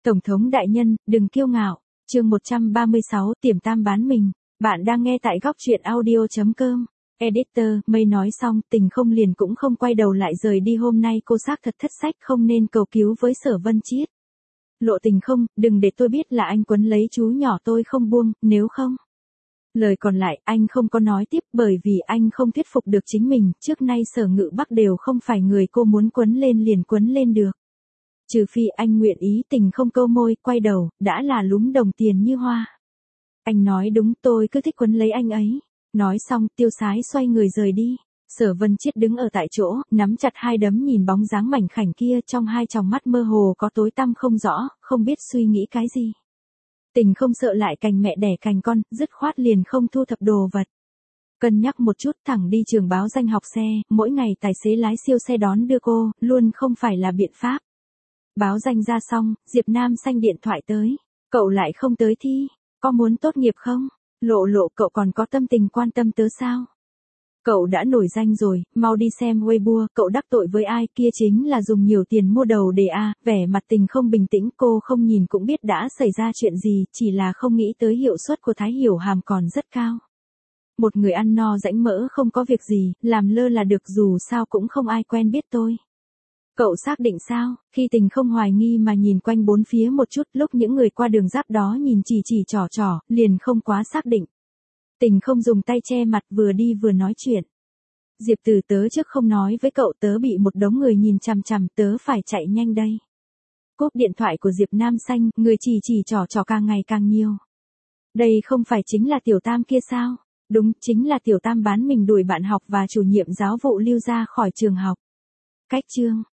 Tổng thống đại nhân, đừng kiêu ngạo. Chương 136, tiềm tam bán mình. Bạn đang nghe tại góc truyện audio.com. Editor, Mây nói xong, Tình không liền cũng không quay đầu lại rời đi. Hôm nay cô xác thật thất sách, không nên cầu cứu với Sở Vân Chiết. Lộ Tình không, đừng để tôi biết là anh quấn lấy chú nhỏ tôi không buông, nếu không. Lời còn lại anh không có nói tiếp bởi vì anh không thuyết phục được chính mình, trước nay Sở Ngự Bắc đều không phải người cô muốn quấn lên liền quấn lên được. Trừ phi anh nguyện ý. Tình không câu môi, quay đầu, đã là lúm đồng tiền như hoa. Anh nói đúng, tôi cứ thích quấn lấy anh ấy. Nói xong, tiêu sái xoay người rời đi. Sở Vân Chiết đứng ở tại chỗ, nắm chặt hai đấm nhìn bóng dáng mảnh khảnh kia, trong hai tròng mắt mơ hồ có tối tăm không rõ, không biết suy nghĩ cái gì. Tình không sợ lại cành mẹ đẻ cành con, dứt khoát liền không thu thập đồ vật. Cân nhắc một chút thẳng đi trường báo danh học xe, mỗi ngày tài xế lái siêu xe đón đưa cô, luôn không phải là biện pháp. Báo danh ra xong, Diệp Nam Xanh điện thoại tới. Cậu lại không tới thi, có muốn tốt nghiệp không? Lộ lộ, cậu còn có tâm tình quan tâm tớ sao? Cậu đã nổi danh rồi, mau đi xem Weibo, cậu đắc tội với ai, kia chính là dùng nhiều tiền mua đầu đề a. Vẻ mặt Tình không bình tĩnh, cô không nhìn cũng biết đã xảy ra chuyện gì, chỉ là không nghĩ tới hiệu suất của Thái Hiểu Hàm còn rất cao. Một người ăn no rãnh mỡ không có việc gì, làm lơ là được, dù sao cũng không ai quen biết tôi. Cậu xác định sao? Khi Tình không hoài nghi mà nhìn quanh bốn phía một chút, lúc những người qua đường giáp đó nhìn chỉ trỏ, liền không quá xác định. Tình không dùng tay che mặt, vừa đi vừa nói chuyện. Diệp Từ, tớ trước không nói với cậu, tớ bị một đống người nhìn chằm chằm, tớ phải chạy nhanh đây. Cúp điện thoại của Diệp Nam Xanh, người chỉ trỏ càng ngày càng nhiều. Đây không phải chính là tiểu tam kia sao? Đúng, chính là tiểu tam bán mình đuổi bạn học và chủ nhiệm giáo vụ Lưu ra khỏi trường học. Cách chương